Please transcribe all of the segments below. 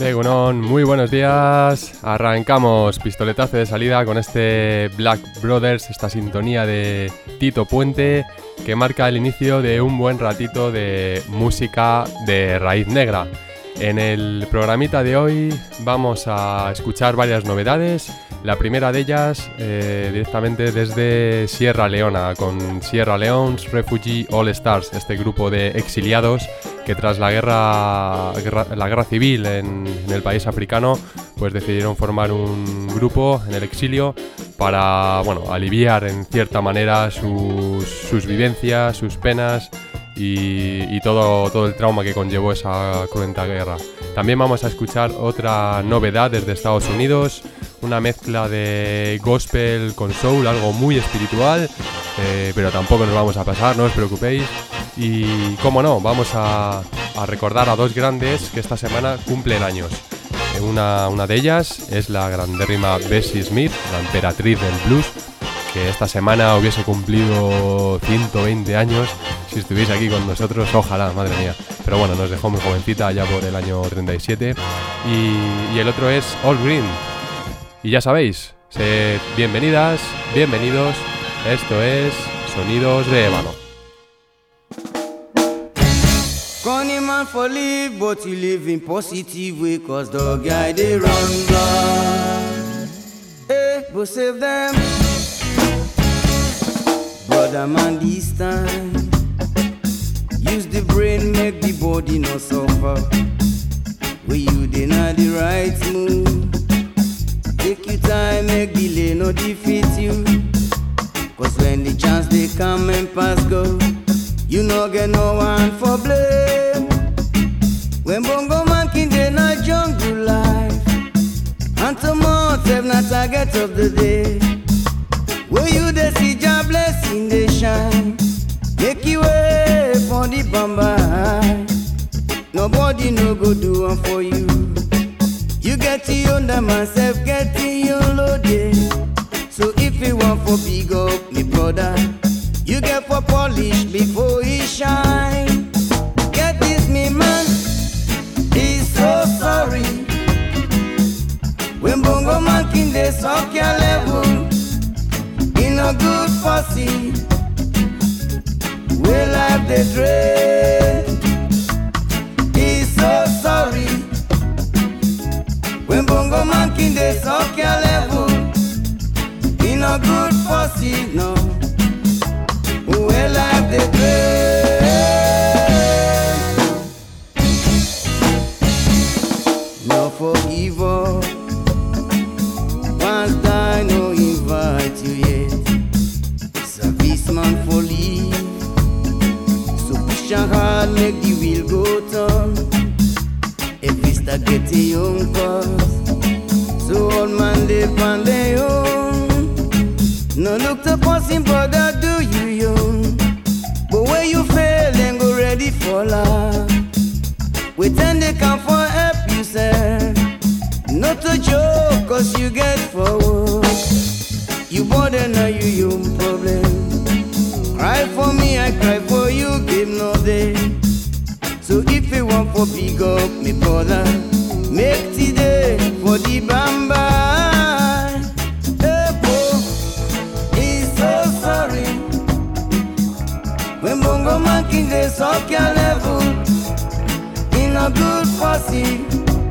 Egunon, muy buenos días. Arrancamos pistoletazo de salida con este Black Brothers, esta sintonía de Tito Puente que marca el inicio de un buen ratito de música de raíz negra. En el programita de hoy vamos a escuchar varias novedades. La primera de ellas directamente desde Sierra Leona, con Sierra Leone's Refugee All Stars, este grupo de exiliados que tras la guerra civil en el país africano, pues decidieron formar un grupo en el exilio para, aliviar en cierta manera sus vivencias, sus penas y todo el trauma que conllevó esa cruenta guerra. También vamos a escuchar otra novedad desde Estados Unidos, una mezcla de gospel con soul, algo muy espiritual, pero tampoco nos vamos a pasar, no os preocupéis. Y cómo no, vamos a recordar a dos grandes que esta semana cumplen años. Una de ellas es la grandérrima Bessie Smith, la emperatriz del blues, que esta semana hubiese cumplido 120 años si estuviese aquí con nosotros, ojalá, madre mía. Pero bueno, nos dejó muy jovencita ya por el año 37. Y el otro es All Green. Y ya sabéis, sed bienvenidas, bienvenidos, esto es Sonidos de Ébano. Corny man for live, but you live in positive way, cause the guy they run blind. Hey, but save them. Brother man this time, use the brain, make the body not suffer. Where you deny the right move, take your time, make delay no defeat you. Cause when the chance they come and pass go, you no get no one for blame. When bongo man king dey na jungle life, and tomorrow have not target of the day. Where you dey see Jah blessing dey shine, make you way for the bamba. Nobody no go do one for you. You get your own that myself getting your loaded. So if you want for big up me brother, you get for polish before he shine. Get this me man, he's so sorry. When bongo man king dey suck your level, in a good fussy, we like the dread. He's so sorry. When bongo man king dey suck your level, in a good fussy, no. Well, I've the dread. No forgive all. Once die, no invite you yet. Service man for leave. So push your hard, make the wheel go turn. If we start getting young cause, so old man live on their own. No look to passing brother, do you young? But when you fail, then go ready for love. We tend to come for help you, sir. Not a joke, cause you get forward. You bother now, you young problem. Cry for me, I cry for you, give no day. So if you want for big up, me brother, make today for the bamba. When bongo man king dey suck your level, in a good fussy,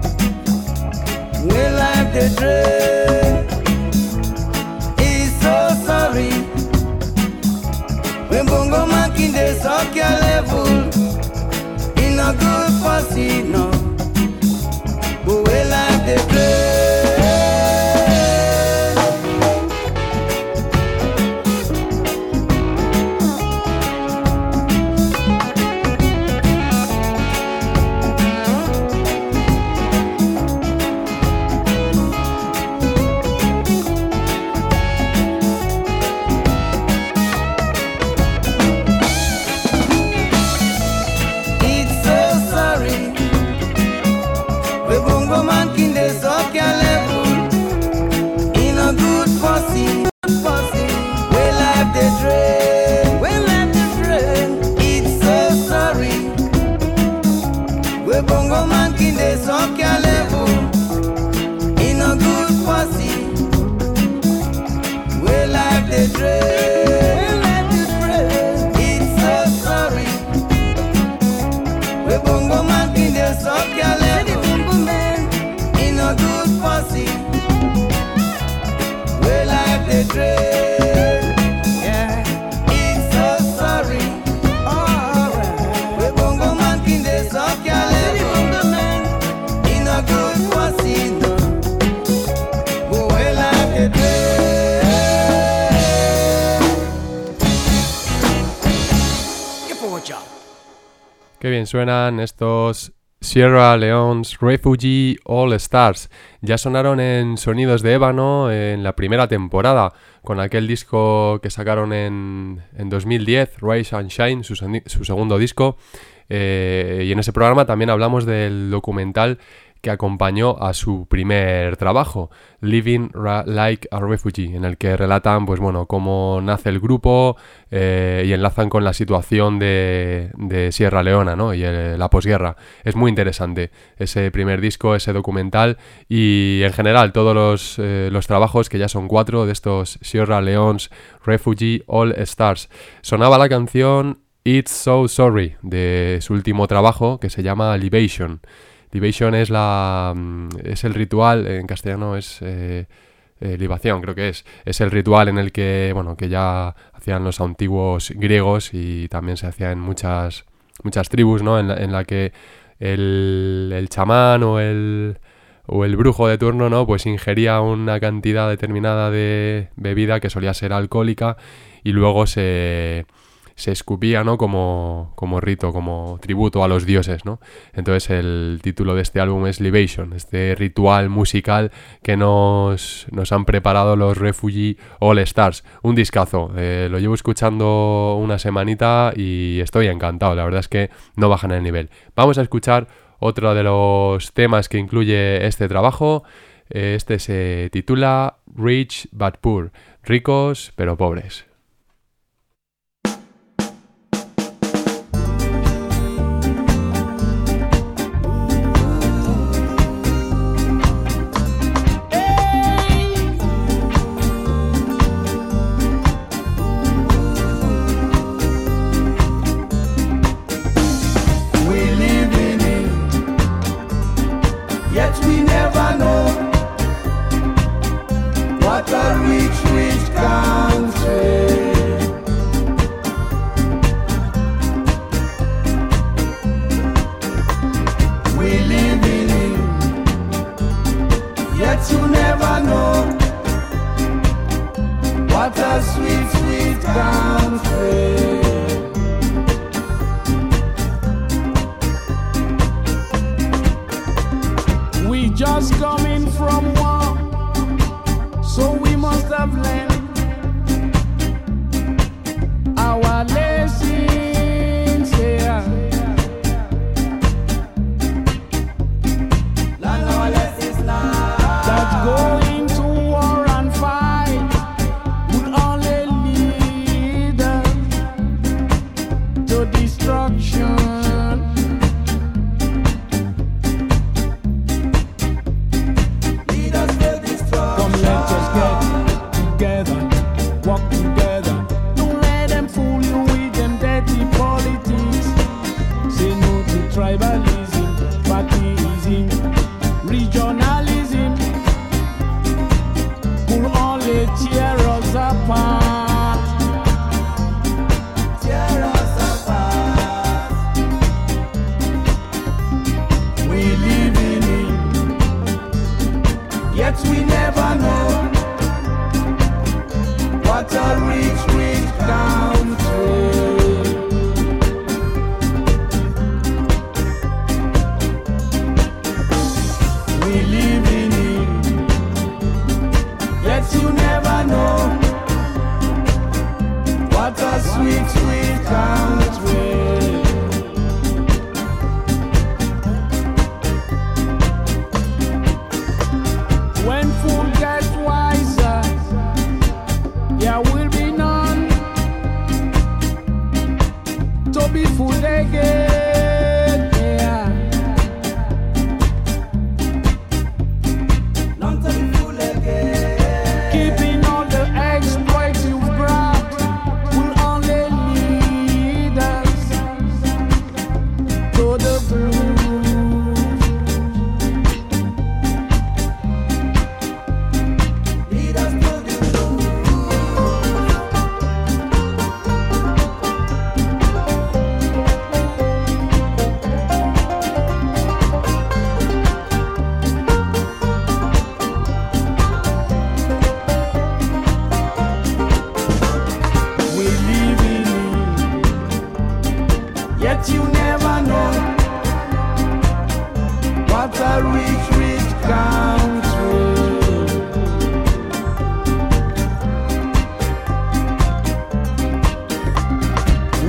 we like the dread. He's so sorry. When bongo man king dey suck your level, in a good fussy, no, but we like the dread. Bongo man king dey suck your level. Qué bien suenan estos Sierra Leone's Refugee All Stars. Ya sonaron en Sonidos de Ébano en la primera temporada, con aquel disco que sacaron en 2010, Rise and Shine, su segundo disco. Y en ese programa también hablamos del documental que acompañó a su primer trabajo, Living Like a Refugee, en el que relatan pues bueno, cómo nace el grupo y enlazan con la situación de Sierra Leona, ¿no? Y la posguerra. Es muy interesante ese primer disco, ese documental y en general todos los trabajos, que ya son 4 de estos Sierra Leone's Refugee All Stars. Sonaba la canción It's So Sorry de su último trabajo, que se llama Libation. Libation es el ritual, en castellano es libación, creo que es el ritual en el que, bueno, que ya hacían los antiguos griegos y también se hacía en muchas tribus, ¿no? En la que el chamán o el brujo de turno, ¿no? Pues ingería una cantidad determinada de bebida que solía ser alcohólica y luego se escupía, ¿no? Como rito, como tributo a los dioses, ¿no? Entonces el título de este álbum es Libation, este ritual musical que nos han preparado los Refugee All Stars. Un discazo, lo llevo escuchando una semanita y estoy encantado, la verdad es que no bajan el nivel. Vamos a escuchar otro de los temas que incluye este trabajo. Este se titula Rich But Poor, ricos pero pobres.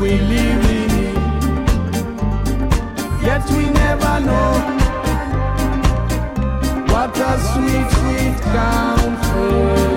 we live in, yet we never know what a sweet, sweet country.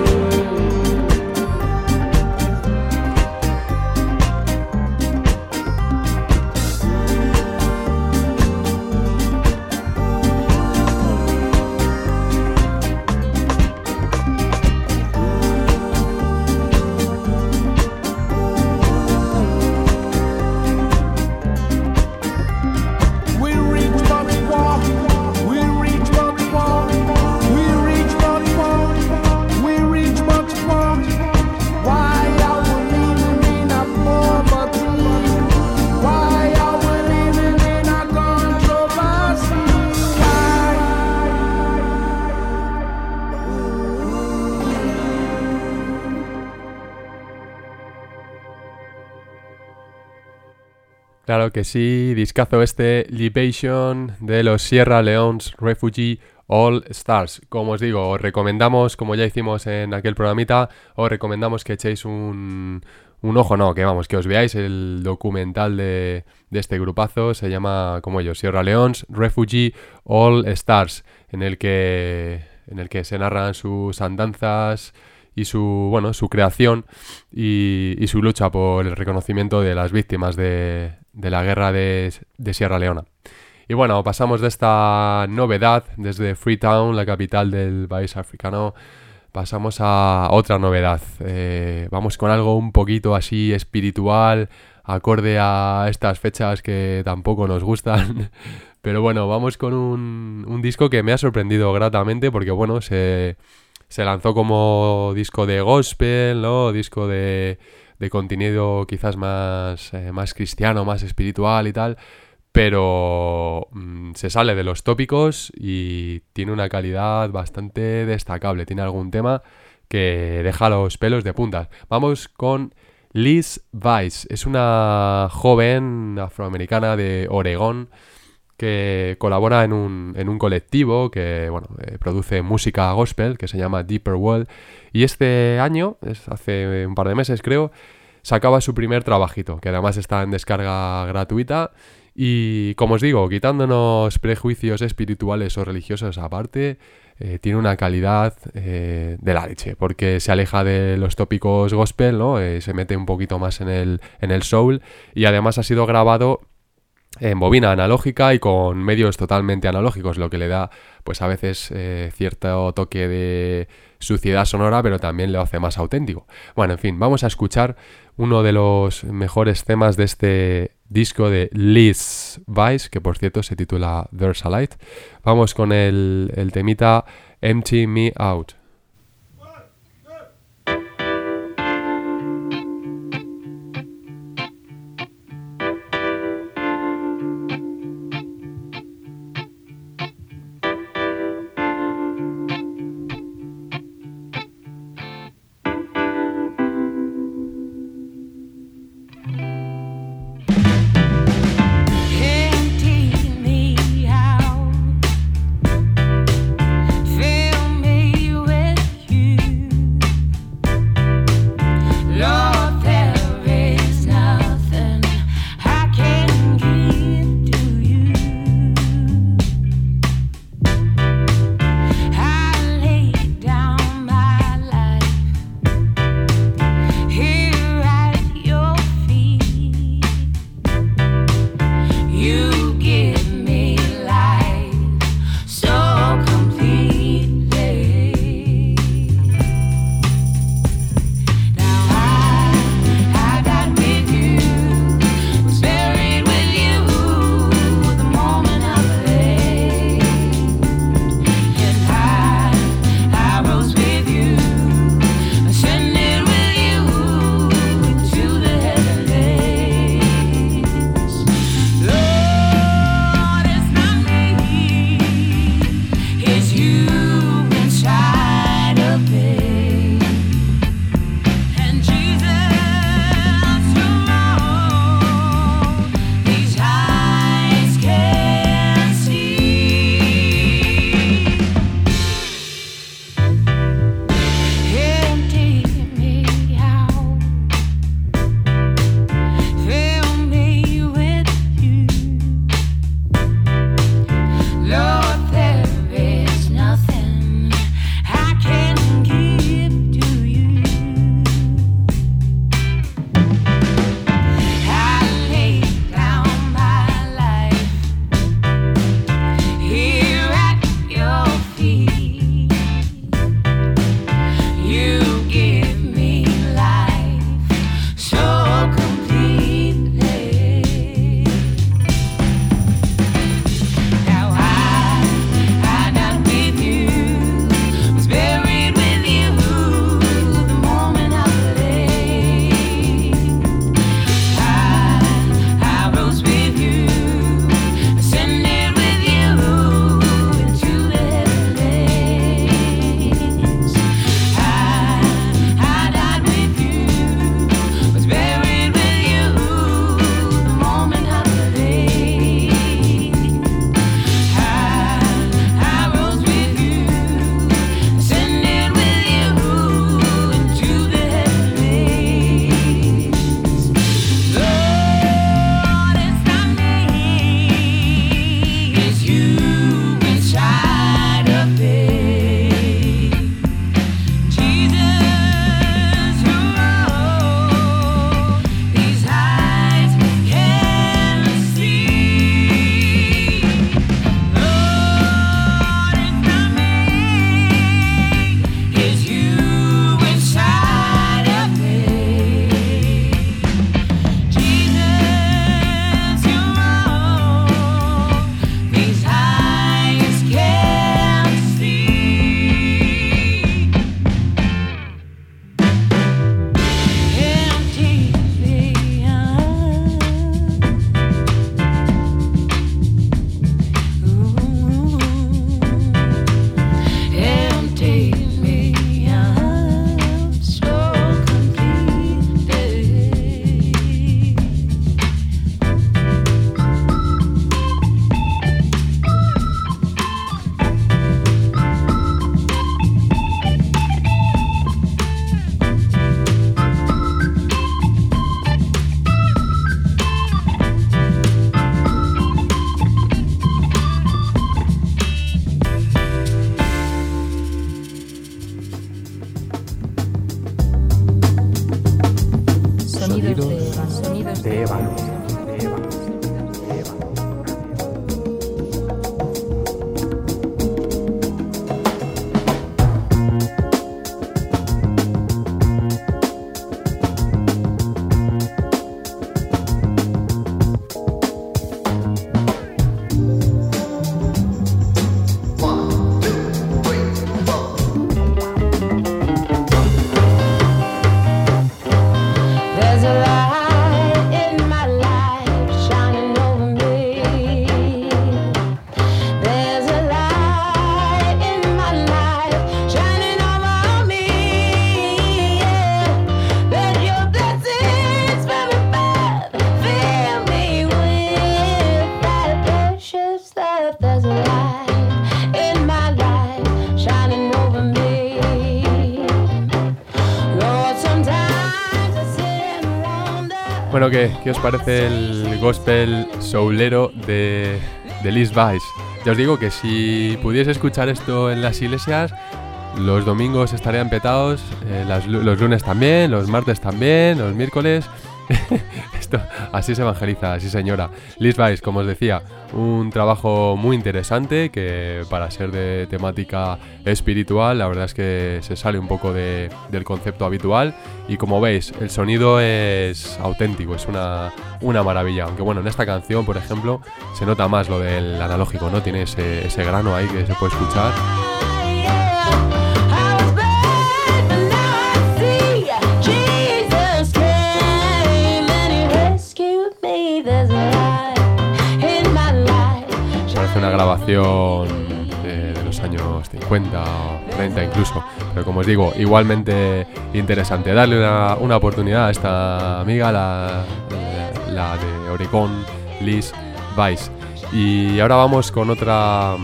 Claro que sí, discazo este Libation de los Sierra Leone's Refugee All Stars. Como os digo, os recomendamos, como ya hicimos en aquel programita, os recomendamos que echéis un ojo, no, que vamos, que os veáis el documental de este grupazo. Se llama, como ellos, Sierra Leone's Refugee All Stars, en el que se narran sus andanzas y su creación y su lucha por el reconocimiento de las víctimas de la guerra de Sierra Leona. Y bueno, pasamos de esta novedad desde Freetown, la capital del país africano, pasamos a otra novedad. Vamos con algo un poquito así espiritual, acorde a estas fechas que tampoco nos gustan. Pero bueno, vamos con un disco que me ha sorprendido gratamente porque bueno, se lanzó como disco de gospel, ¿no? Disco de contenido quizás más cristiano, más espiritual y tal, pero se sale de los tópicos y tiene una calidad bastante destacable. Tiene algún tema que deja los pelos de punta. Vamos con Liz Weiss. Es una joven afroamericana de Oregón que colabora en un colectivo que produce música gospel que se llama Deeper World, y este año, hace un par de meses creo, sacaba su primer trabajito, que además está en descarga gratuita. Y como os digo, quitándonos prejuicios espirituales o religiosos aparte, tiene una calidad de la leche, porque se aleja de los tópicos gospel, ¿no? Se mete un poquito más en el soul, y además ha sido grabado en bobina analógica y con medios totalmente analógicos, lo que le da pues a veces cierto toque de suciedad sonora, pero también lo hace más auténtico. Bueno, en fin, vamos a escuchar uno de los mejores temas de este disco de Liz Weiss, que por cierto se titula There's a Light. Vamos con el temita Empty Me Out. Here at your feet. de ébano. Bueno, ¿qué os parece el gospel soulero de Liz Weiss? Ya os digo que si pudiese escuchar esto en las iglesias, los domingos estarían petados, los lunes también, los martes también, los miércoles. Esto, así se evangeliza, sí señora. Liz Weiss, como os decía, un trabajo muy interesante que para ser de temática espiritual, la verdad es que se sale un poco del concepto habitual y como veis, el sonido es auténtico, es una maravilla. Aunque bueno, en esta canción, por ejemplo, se nota más lo del analógico, ¿no? Tiene ese grano ahí que se puede escuchar. Parece una grabación de los años 50 o 30 incluso, pero como os digo, igualmente interesante. Darle una oportunidad a esta amiga, la de Oregon, Liz Weiss. Y ahora vamos con otra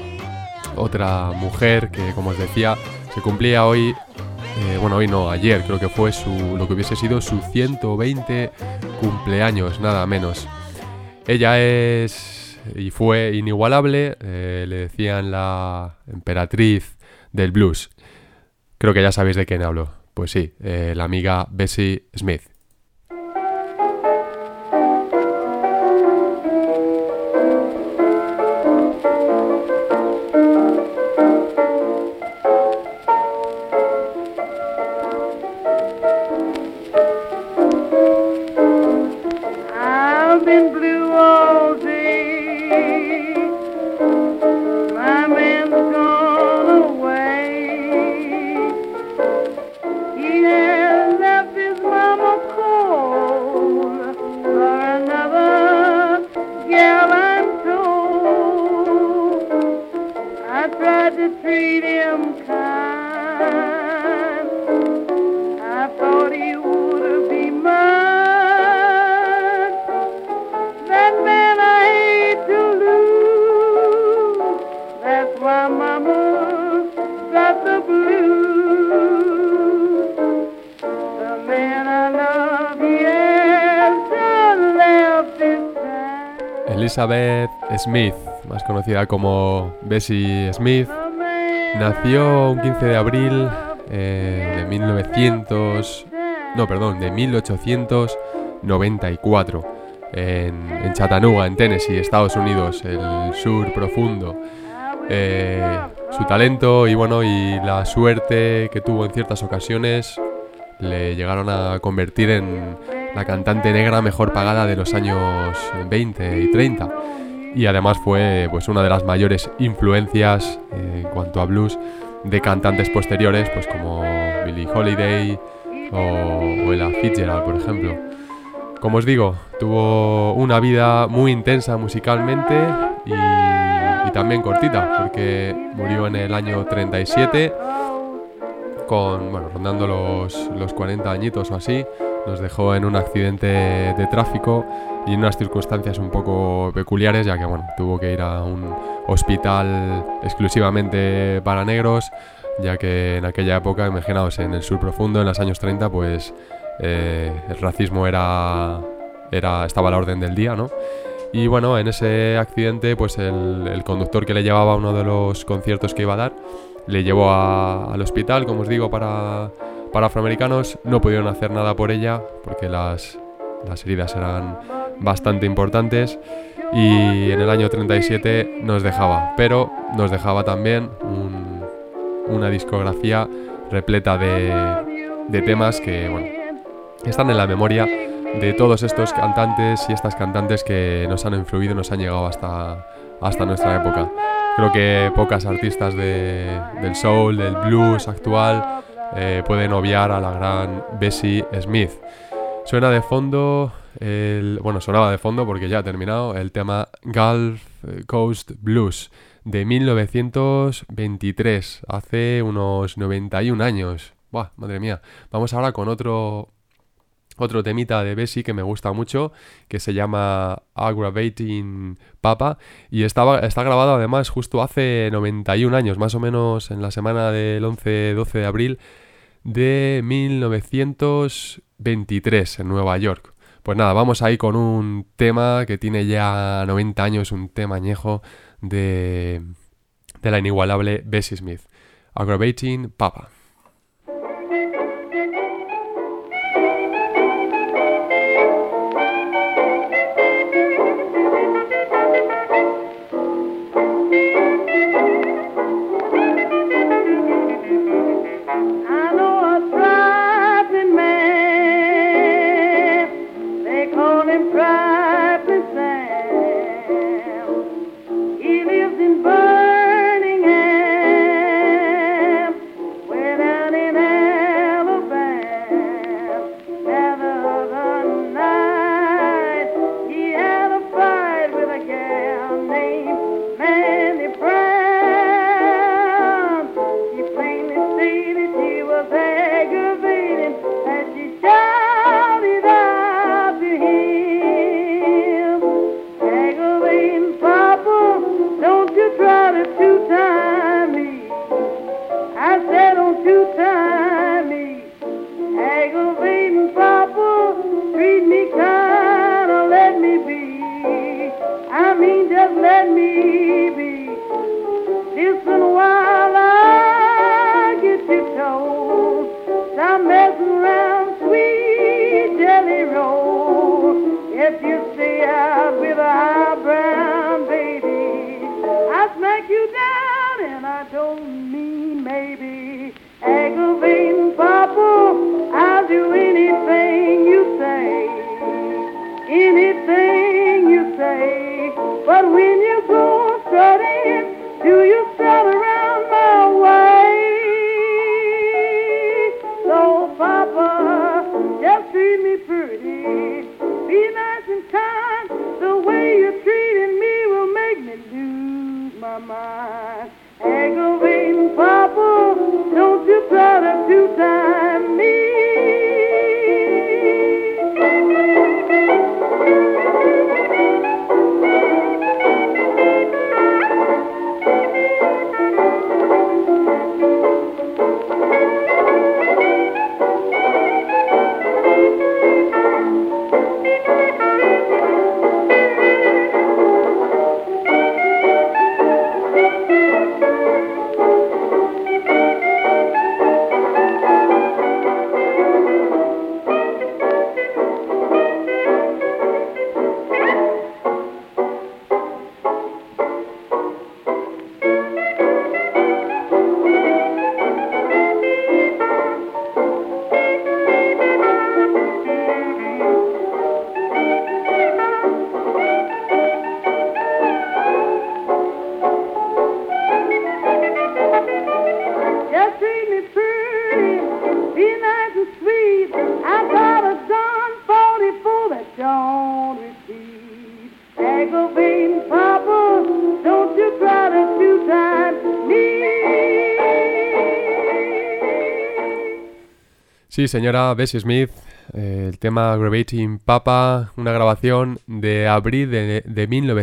mujer que, como os decía, se cumplía hoy, hoy no, ayer creo que fue lo que hubiese sido su 120 cumpleaños, nada menos. Ella es y fue inigualable, le decían la emperatriz del blues. Creo que ya sabéis de quién hablo. Pues sí, la amiga Bessie Smith. Elizabeth Smith, más conocida como Bessie Smith, nació un 15 de abril de 1894 en Chattanooga, en Tennessee, Estados Unidos, el sur profundo. Su talento y la suerte que tuvo en ciertas ocasiones le llegaron a convertir en la cantante negra mejor pagada de los años 20 y 30 y además fue una de las mayores influencias en cuanto a blues de cantantes posteriores como Billie Holiday o Ella Fitzgerald, por ejemplo. Como os digo, tuvo una vida muy intensa musicalmente y también cortita, porque murió en el año 37 rondando los 40 añitos o así. Nos dejó en un accidente de tráfico y en unas circunstancias un poco peculiares, ya que tuvo que ir a un hospital exclusivamente para negros, ya que en aquella época, imaginaos, en el sur profundo, en los años 30, el racismo estaba a la orden del día, ¿no? Y en ese accidente, el conductor que le llevaba a uno de los conciertos que iba a dar, le llevó al hospital, como os digo, para afroamericanos. No pudieron hacer nada por ella porque las las heridas eran bastante importantes y en el año 37 nos dejaba, pero nos dejaba también una discografía repleta de temas que, bueno, están en la memoria de todos estos cantantes y estas cantantes que nos han influido y nos han llegado hasta nuestra época. Creo que pocas artistas del soul, del blues actual pueden obviar a la gran Bessie Smith. Suena de fondo, sonaba de fondo porque ya ha terminado, el tema Gulf Coast Blues de 1923, hace unos 91 años. ¡Buah, madre mía! Vamos ahora con otro temita de Bessie que me gusta mucho, que se llama Aggravating Papa, y está grabado además justo hace 91 años, más o menos en la semana del 11-12 de abril de 1923 en Nueva York. Pues nada, vamos ahí con un tema que tiene ya 90 años, un tema añejo de la inigualable Bessie Smith, Aggravating Papa. Sí, señora Bessie Smith, el tema Aggravating Papa, una grabación de abril de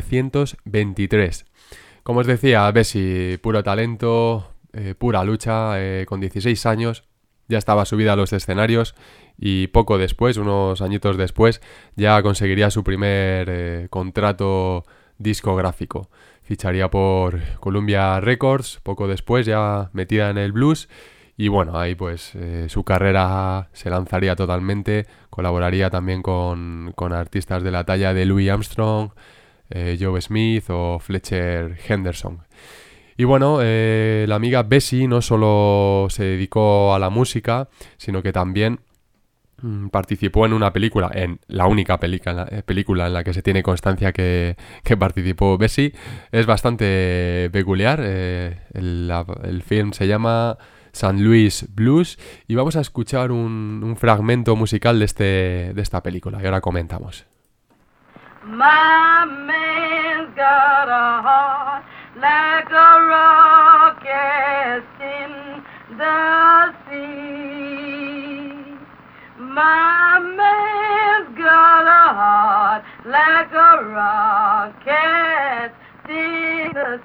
1923. Como os decía, Bessie, puro talento, pura lucha, con 16 años ya estaba subida a los escenarios y poco después, unos añitos después, ya conseguiría su primer contrato discográfico. Ficharía por Columbia Records, poco después, ya metida en el blues. Y bueno, ahí pues su carrera se lanzaría totalmente, colaboraría también con artistas de la talla de Louis Armstrong, Joe Smith o Fletcher Henderson. Y bueno, la amiga Bessie no solo se dedicó a la música, sino que también participó en una película, en la única película en la que se tiene constancia que participó Bessie. Es bastante peculiar, el film se llama St. Louis Blues y vamos a escuchar un fragmento musical de esta película y ahora comentamos. My man's got a heart like a rocket in the sea. My man's got a heart like a rocket in the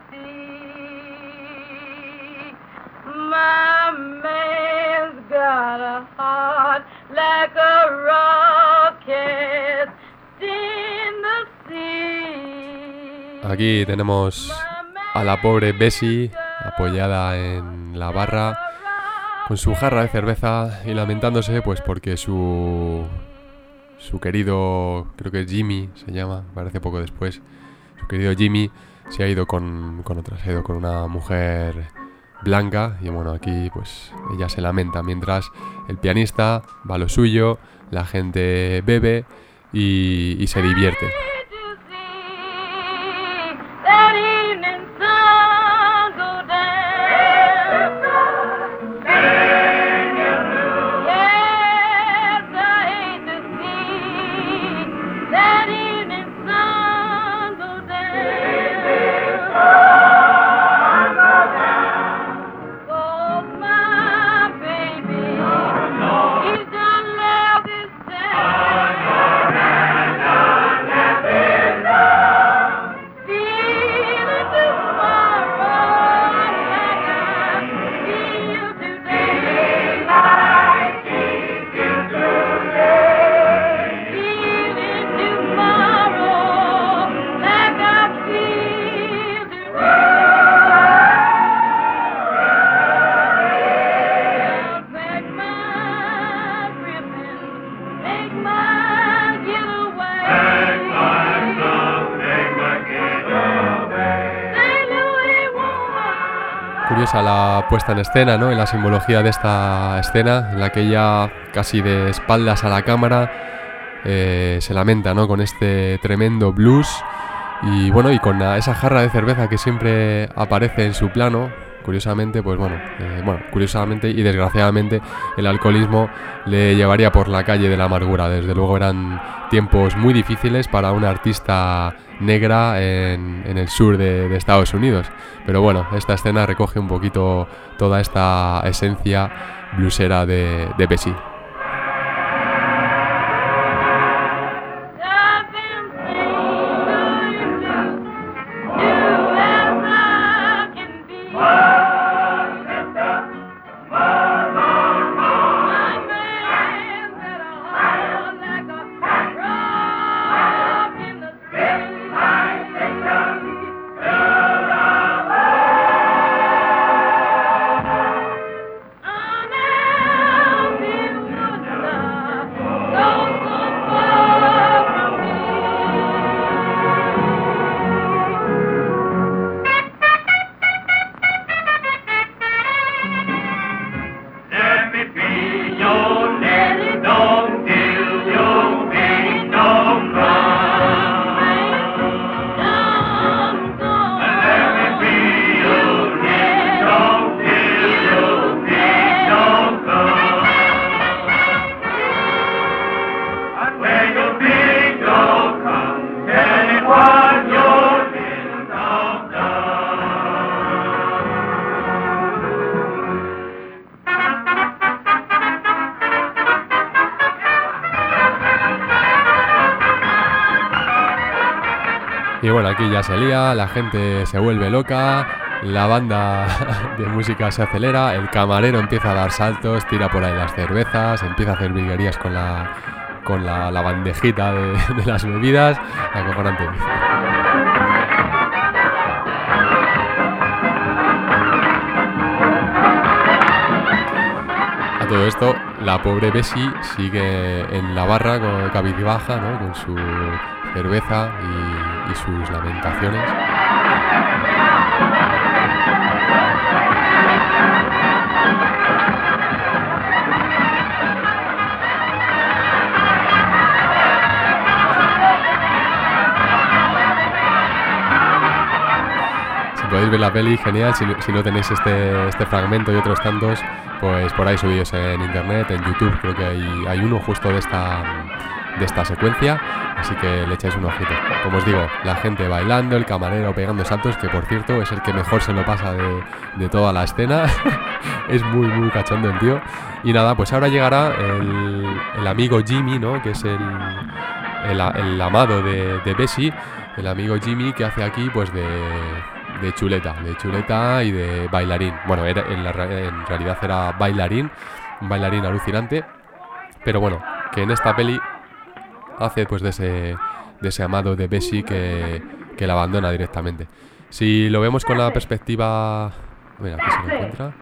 sea. My man's got a heart like a rocket in the sea. Aquí tenemos a la pobre Bessie apoyada en la barra con su jarra de cerveza y lamentándose pues porque su querido, creo que Jimmy se llama, parece poco después, su querido Jimmy se ha ido con otra, se ha ido con una mujer blanca y bueno, aquí pues ella se lamenta mientras el pianista va a lo suyo, la gente bebe y se divierte. Curiosa la puesta en escena, ¿no? En la simbología de esta escena, en la que ella, casi de espaldas a la cámara, se lamenta, ¿no? Con este tremendo blues y bueno, y con esa jarra de cerveza que siempre aparece en su plano. Curiosamente, pues curiosamente y desgraciadamente el alcoholismo le llevaría por la calle de la amargura. Desde luego eran tiempos muy difíciles para una artista negra en el sur de Estados Unidos. Pero bueno, esta escena recoge un poquito toda esta esencia bluesera de Bessie. Y bueno, aquí ya se lía, la gente se vuelve loca, la banda de música se acelera, el camarero empieza a dar saltos, tira por ahí las cervezas, empieza a hacer virguerías con la bandejita de las bebidas, acojonante. todo esto, la pobre Bessie sigue en la barra con cabizbaja, ¿no? Con su cerveza y sus lamentaciones. Podéis ver la peli, genial. Si no tenéis este fragmento y otros tantos, pues por ahí subidos en internet, en YouTube. Creo que hay uno justo de esta secuencia, así que le echáis un ojito. Como os digo, la gente bailando, el camarero pegando saltos, que por cierto es el que mejor se lo pasa de toda la escena. Es muy, muy cachondo el tío. Y nada, pues ahora llegará el amigo Jimmy, ¿no? Que es el amado de Bessie. El amigo Jimmy, que hace aquí pues de chuleta y de bailarín. Bueno, en realidad era bailarín, un bailarín alucinante, pero bueno, que en esta peli hace pues de ese amado de Bessie que la abandona directamente. Si lo vemos con la perspectiva... Mira, aquí se lo encuentra.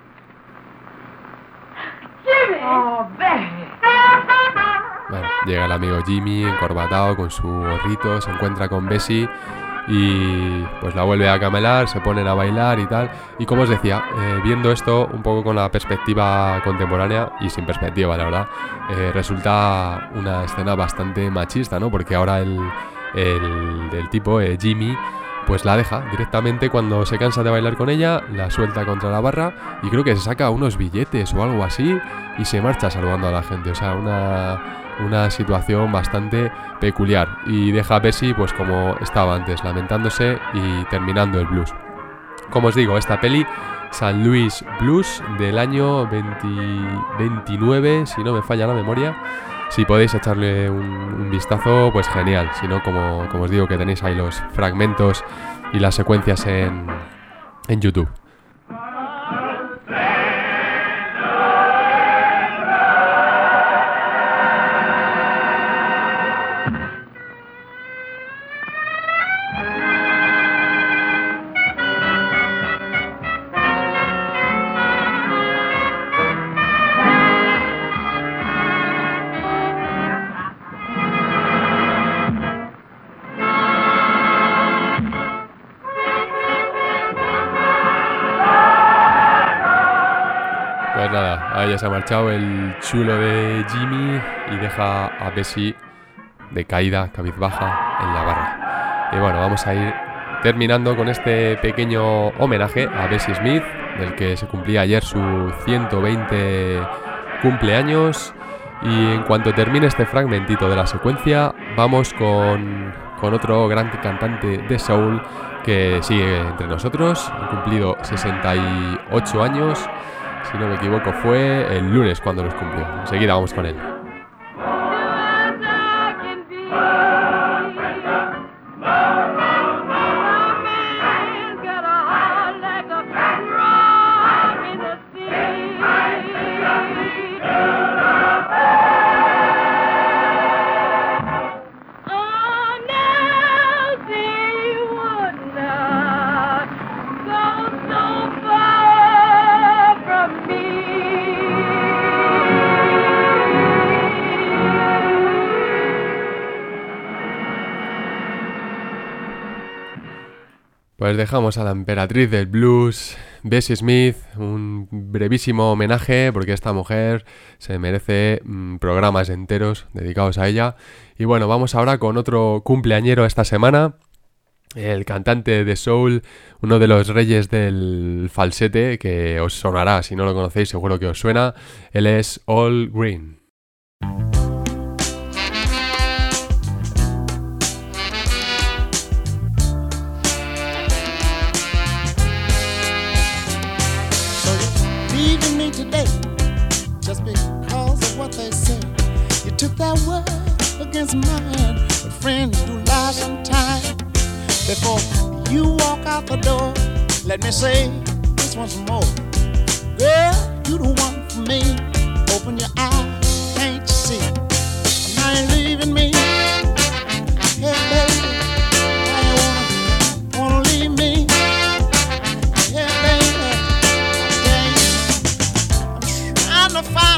Bueno, llega el amigo Jimmy encorbatado con su gorrito, se encuentra con Bessie y pues la vuelve a camelar, se ponen a bailar y tal. Y como os decía, viendo esto un poco con la perspectiva contemporánea y sin perspectiva, la verdad, resulta una escena bastante machista, ¿no? Porque ahora el tipo, Jimmy, pues la deja directamente cuando se cansa de bailar con ella, la suelta contra la barra y creo que se saca unos billetes o algo así y se marcha saludando a la gente. O sea, una situación bastante peculiar, y deja a Bessie pues como estaba antes, lamentándose y terminando el blues. Como os digo, esta peli, San Luis Blues, del año 29, si no me falla la memoria. Si podéis echarle un vistazo, pues genial. Si no, como os digo, que tenéis ahí los fragmentos y las secuencias en YouTube. Pues nada, ahí ya se ha marchado el chulo de Jimmy y deja a Bessie decaída, cabizbaja, en la barra. Y bueno, vamos a ir terminando con este pequeño homenaje a Bessie Smith, del que se cumplía ayer su 120 cumpleaños. Y en cuanto termine este fragmentito de la secuencia, vamos con otro gran cantante de soul que sigue entre nosotros. Ha cumplido 68 años. Si no me equivoco, fue el lunes cuando los cumplió. Enseguida vamos con él. Pues dejamos a la emperatriz del blues, Bessie Smith, un brevísimo homenaje porque esta mujer se merece programas enteros dedicados a ella. Y bueno, vamos ahora con otro cumpleañero esta semana, el cantante de soul, uno de los reyes del falsete, que os sonará, si no lo conocéis seguro que os suena. Él es Al Green. Against mine, but friends do lie sometimes. Before you walk out the door, let me say this once more. Girl, you the one for me. Open your eyes, can't you see? Now you're leaving me. Hey baby, why you wanna leave me? Hey baby, I'm trying to find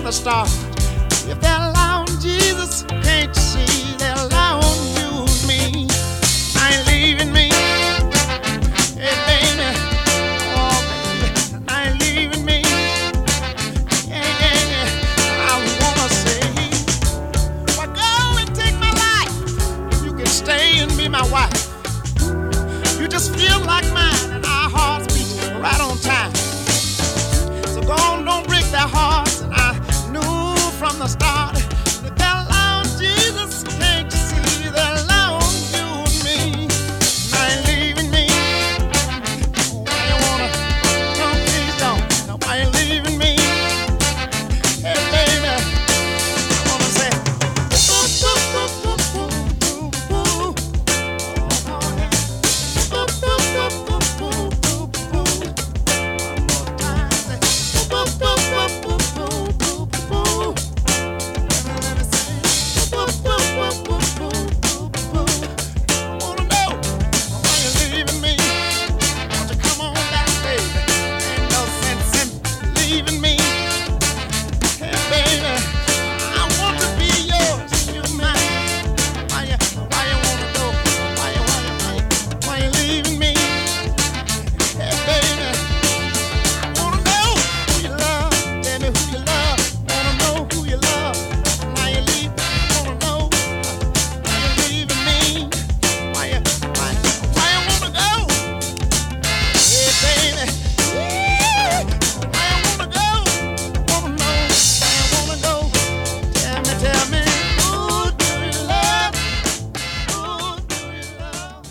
from the start. If they're allowing Jesus, can't you see they're allowing you and me? I ain't leaving me. Hey, baby. Oh, baby. I ain't leaving me. Yeah, yeah, yeah. I wanna say, well, go and take my life. You can stay and be my wife. You just feel like mine and our hearts beat right on time. So go on, don't break their hearts. And I knew from the start that they're allowing Jesus, can't you see they're allowing you and me. And I ain't leaving me. Why you wanna come, please don't. Now, why you leaving me? Hey baby, I wanna say ooh, ooh, ooh, ooh, ooh, ooh, ooh. Oh, yeah. Ooh, ooh, ooh, ooh, ooh, ooh, ooh. One more time, say ooh, ooh, ooh, ooh, ooh, ooh, ooh. Let me say ooh, ooh, ooh, ooh, ooh, ooh, ooh. I wanna know why you leaving me. Won't you come on back, baby? Ain't no sense in leaving me. Hey, baby, I want to be yours and you mine. Why you wanna go? Why you leaving me? Hey, baby, I wanna know who you love. Tell me who you love. Wanna know who you love. Why you leave? Wanna know why you leaving me? Why you wanna go? Hey, baby, why you wanna go? Wanna know why you wanna go? Tell me, who do you love? Who do you love?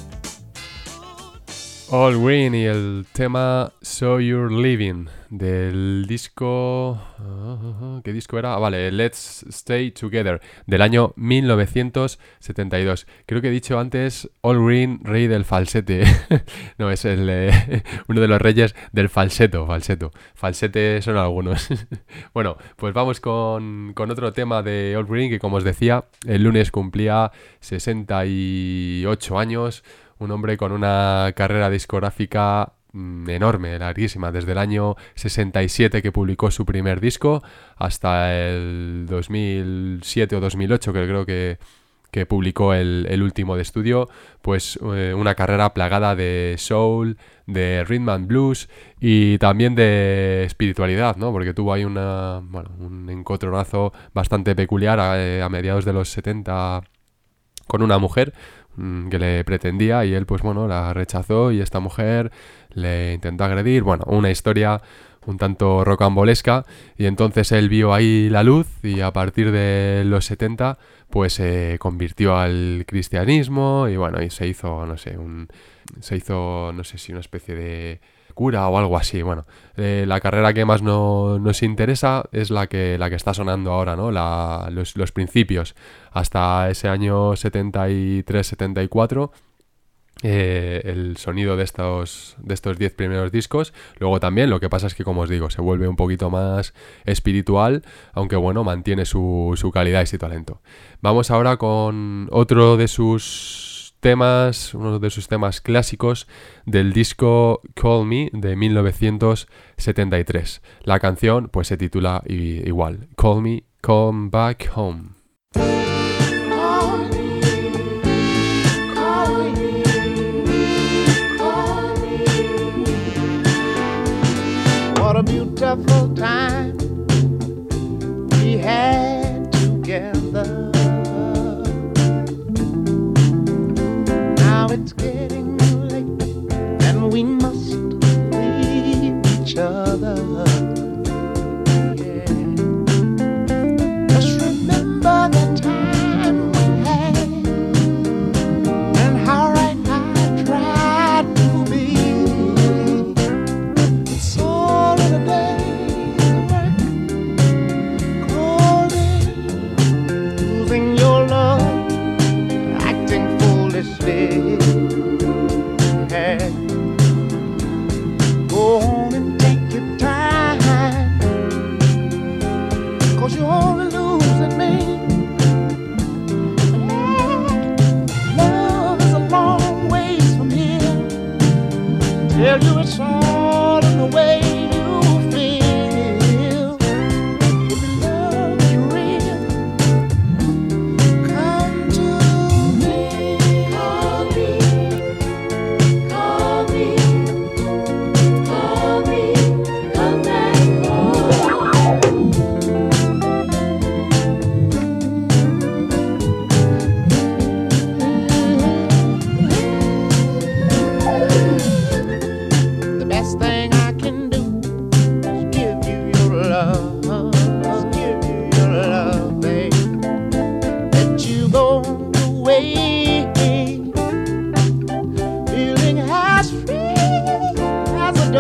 All Green y el tema So You're Living del disco... ¿qué disco era? Vale, Let's Stay Together del año 1972. Creo que he dicho antes All Green, rey del falsete. No, es uno de los reyes del falseto. Falsete son algunos. Bueno, pues vamos con otro tema de All Green que, como os decía, el lunes cumplía 68 años. Un hombre con una carrera discográfica enorme, larguísima, desde el año 67 que publicó su primer disco hasta el 2007 o 2008 que creo que publicó el último de estudio. Pues una carrera plagada de soul, de rhythm and blues y también de espiritualidad, ¿no? Porque tuvo ahí un encontronazo bastante peculiar a mediados de los 70 con una mujer que le pretendía y él pues bueno la rechazó y esta mujer le intentó agredir, bueno, una historia un tanto rocambolesca y entonces él vio ahí la luz y a partir de los 70 pues se convirtió al cristianismo y bueno, y se hizo no sé si una especie de cura o algo así. Bueno, la carrera que más nos interesa es la que está sonando ahora, ¿no? Los principios hasta ese año 73-74. El sonido de estos 10 primeros discos. Luego también lo que pasa es que, como os digo, se vuelve un poquito más espiritual, aunque bueno, mantiene su calidad y su talento. Vamos ahora con otro de sus temas, uno de sus temas clásicos del disco Call Me de 1973. La canción pues se titula igual, Call Me, Come Back Home. What a beautiful time we had together. Now it's getting late and we must leave each other. Yeah. Just remember the time we had and how right I tried to be. It's all in a day's work, cold in, losing your love, acting foolishly. Yeah. Go on and take your time, 'cause you're only losing me. Love is a long ways from here. Tell you it's all in the way you feel. Give me love.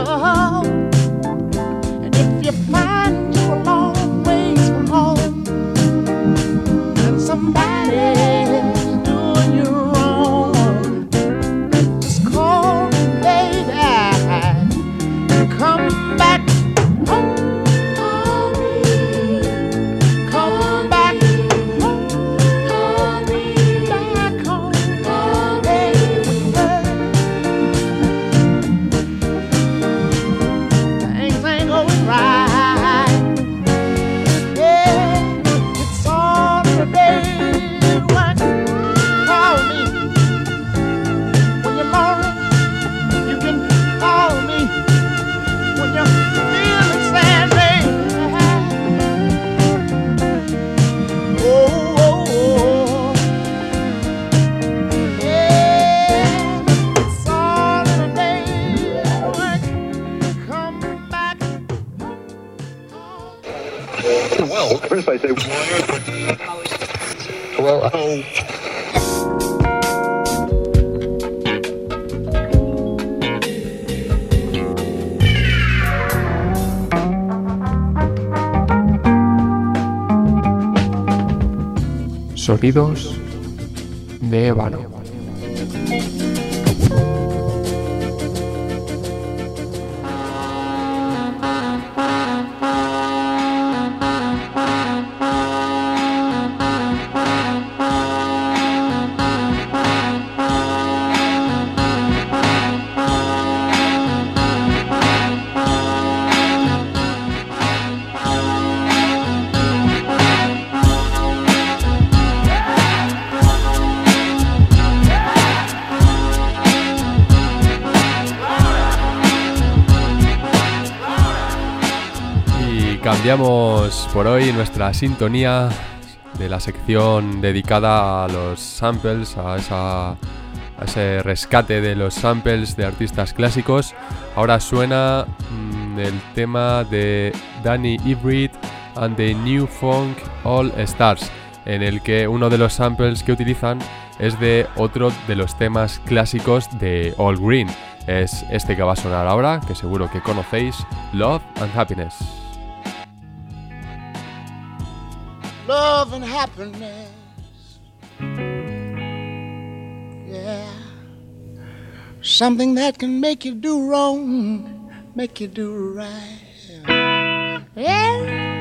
love. And if you find you're a long ways from home and somebody's doing you wrong, just call me, baby, and come back home. Come back home. Back home, baby. Things ain't going right. Yeah, it's all the day. What? Call me when you're lonely. You can call me when you're feeling sad, baby. Oh, oh, oh. Yeah, it's all in a day. Come back home. Well, first I say, well, Sonidos de ébano. Cambiamos por hoy nuestra sintonía de la sección dedicada a los samples, a ese rescate de los samples de artistas clásicos. Ahora suena el tema de Danny Everett and the New Funk All Stars, en el que uno de los samples que utilizan es de otro de los temas clásicos de All Green. Es este que va a sonar ahora, que seguro que conocéis, Love and Happiness. Love and happiness, yeah, something that can make you do wrong, make you do right, yeah.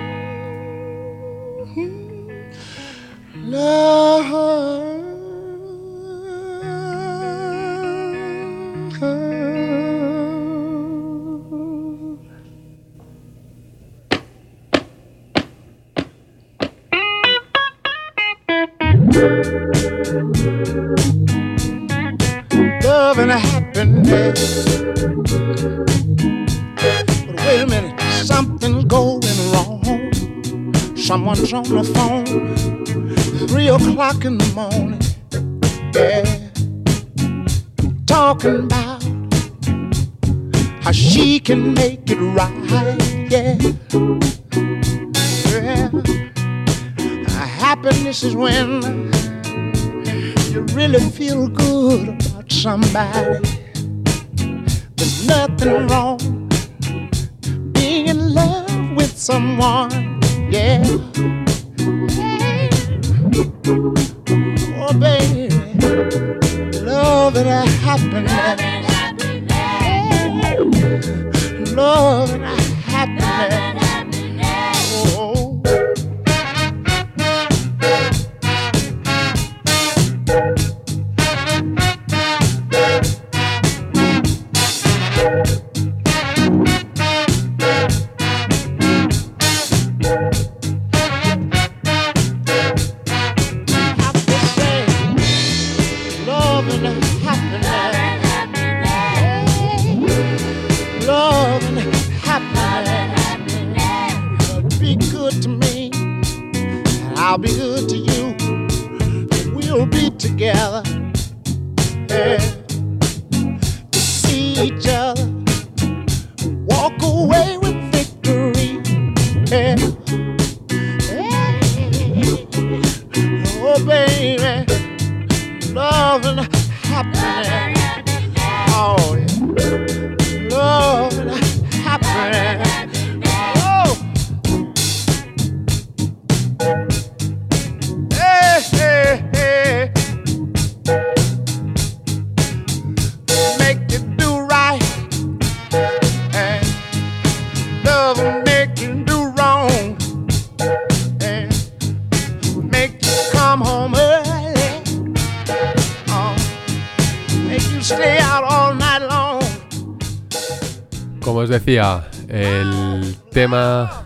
Love. Love and happiness. But wait a minute, something's going wrong. Someone's on the phone, 3 o'clock in the morning, yeah, talking about how she can make it right, yeah, yeah. Happiness is when you really feel good about somebody. There's nothing wrong being in love with someone, yeah. Oh, baby, love and happiness. Love and happiness. Oh. I'll be good to you. We'll be together, yeah, to see each other, walk away with victory, yeah. Oh baby, love and happiness. Oh yeah, love and Como os decía, el tema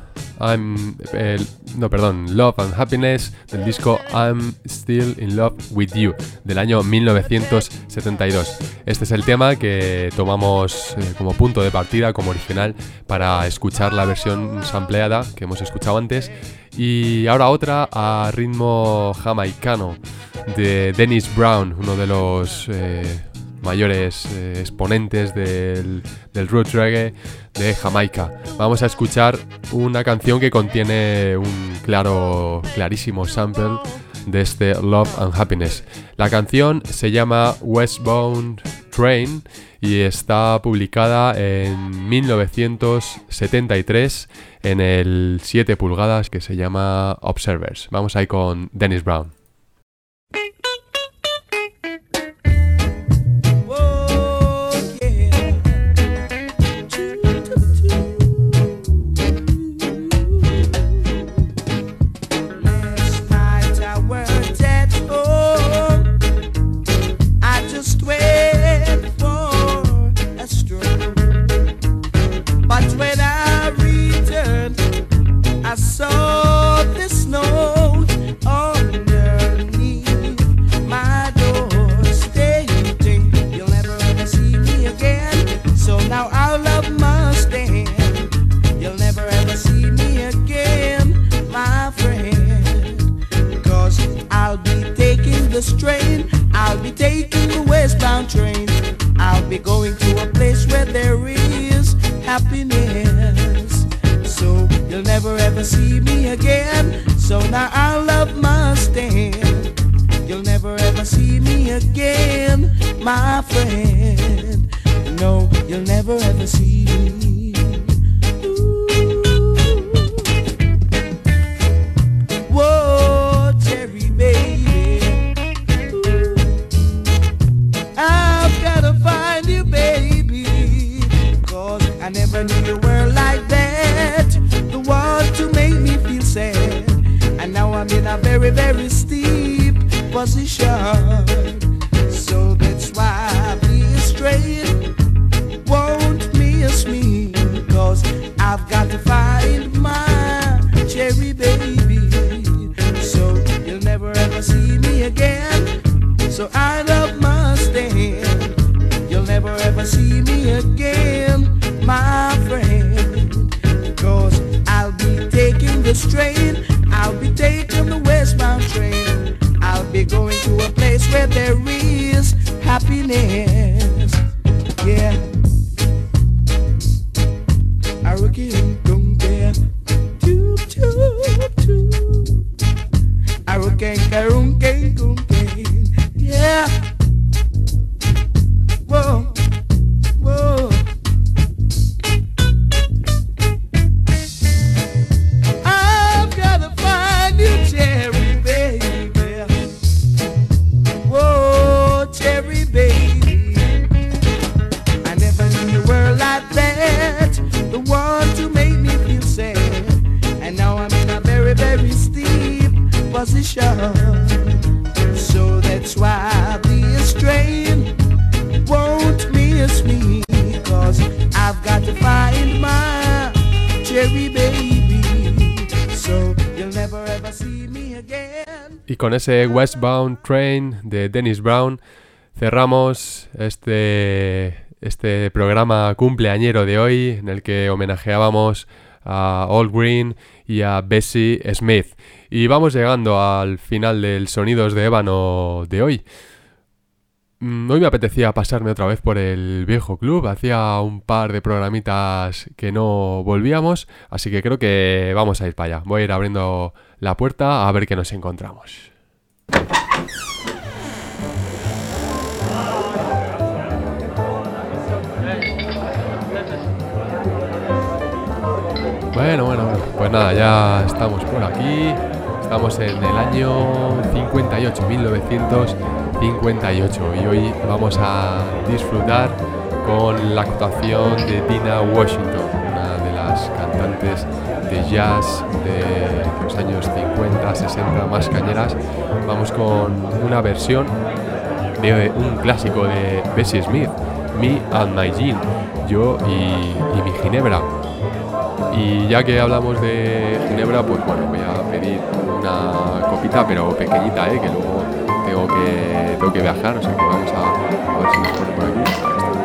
Love and Happiness del disco I'm Still in Love with You del año 1972. Este es el tema que tomamos como punto de partida, como original, para escuchar la versión sampleada que hemos escuchado antes. Y ahora otra a ritmo jamaicano de Dennis Brown, uno de los mayores exponentes del roots reggae de Jamaica. Vamos a escuchar una canción que contiene un clarísimo sample de este Love and Happiness. La canción se llama Westbound Train y está publicada en 1973 en el 7 pulgadas que se llama Observers. Vamos ahí con Dennis Brown. I'll be taking the westbound train. I'll be going to a place where there is happiness. So you'll never ever see me again. So now our love must stand. You'll never ever see me again, my friend. No, you'll never ever see me. Whoa, Cherry baby. I never knew you were like that, the one to make me feel sad. And now I'm in a very, very steep position. So that's why I feel straight, won't miss me, cause I've got to find my cherry baby. So you'll never ever see me again. So I love my stand. You'll never ever see me again, my friend, cause I'll be taking this train. I'll be taking the westbound train. I'll be going to a place where there is happiness. Yeah. I reckon don't care. Toop toop toop. I reckon yeah. Whoa. Whoa. Cherry baby, whoa, cherry baby. I never knew you were like that, the one to make me feel sad. And now I'm in a very, very steep position. So that's why this train won't miss me, cause I've got to find my cherry baby. So you'll never ever see me again. Y con ese Westbound Train de Dennis Brown cerramos este programa cumpleañero de hoy, en el que homenajeábamos a Al Green y a Bessie Smith. Y vamos llegando al final del Sonidos de Ébano de hoy. Hoy me apetecía pasarme otra vez por el viejo club. Hacía un par de programitas que no volvíamos, así que creo que vamos a ir para allá. Voy a ir abriendo la puerta a ver qué nos encontramos. Bueno, pues nada, ya estamos por aquí. Estamos en el año 58, 1958, y hoy vamos a disfrutar con la actuación de Dinah Washington, una de las cantantes de jazz de los años 50, 60 más cañeras. Vamos con una versión de un clásico de Bessie Smith, Me and My Gin, yo y mi ginebra. Y ya que hablamos de ginebra, pues bueno, voy a pedir una copita, pero pequeñita, que luego tengo que viajar, o sea que vamos a ver si nos pone por aquí.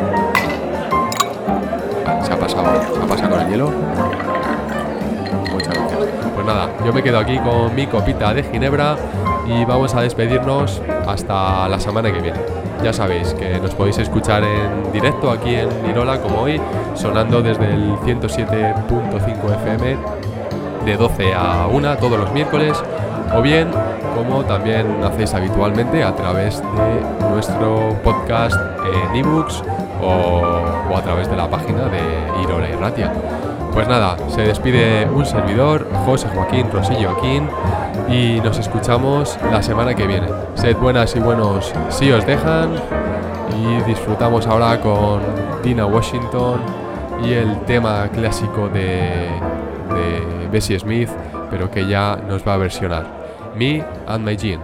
Vale, se ha pasado con el hielo. Muchas gracias. Pues nada, yo me quedo aquí con mi copita de ginebra y vamos a despedirnos hasta la semana que viene. Ya sabéis que nos podéis escuchar en directo aquí en Irola, como hoy, sonando desde el 107.5 FM de 12 a 1 todos los miércoles, o bien, como también hacéis habitualmente, a través de nuestro podcast en ebooks o a través de la página de Irola y Ratia. Pues nada, se despide un servidor, José Joaquín Rosillo Aquín, y nos escuchamos la semana que viene. Sed buenas y buenos si os dejan, y disfrutamos ahora con Dina Washington y el tema clásico de Bessie Smith, pero que ya nos va a versionar, Me and My Gin.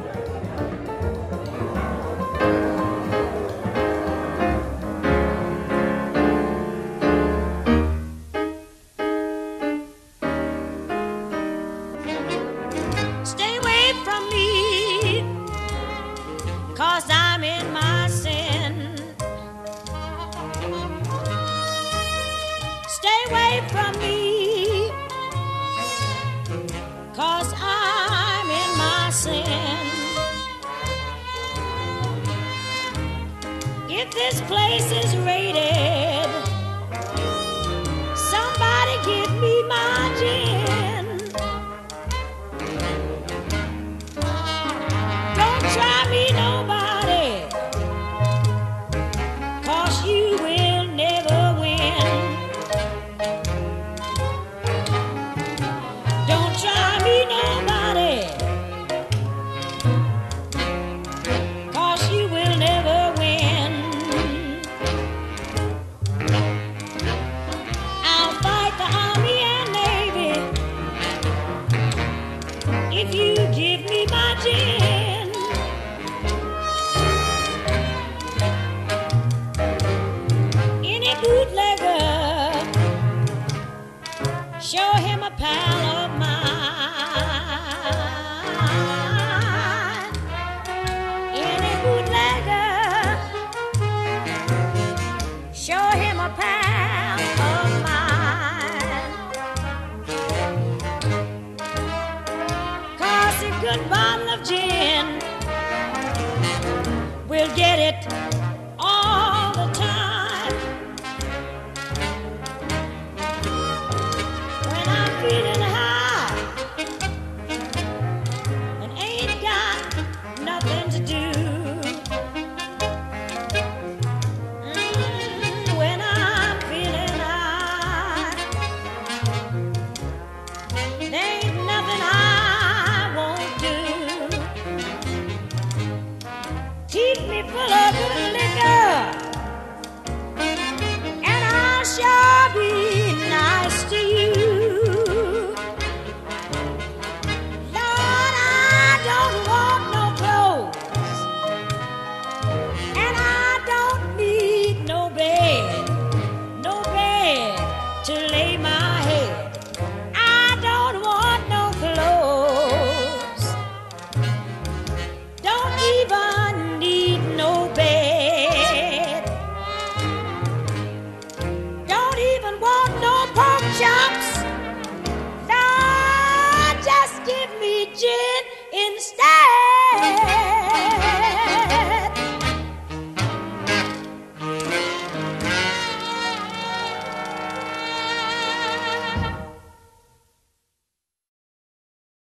If this place is raided, somebody give me my gin. Don't try me, nobody, 'cause you will never win. Don't try me, nobody, 'cause you will never win. I'll fight the Army and Navy if you give me my gin. Any bootlegger, show him a pal of mine. Any bootlegger, show him a pal of mine. 'Cause a good bottle of gin will get it all the time. When I'm feeling high and ain't got nothing to do, when I'm feeling high, there ain't nothing I won't do. Keep me full of good liquor, and I'll sure be nice to you. Lord, I don't want no clothes, and I don't need no bed to lay my head. I don't want no clothes, don't even need no bed, don't even want no pork chops. Lord, just give me gin instead.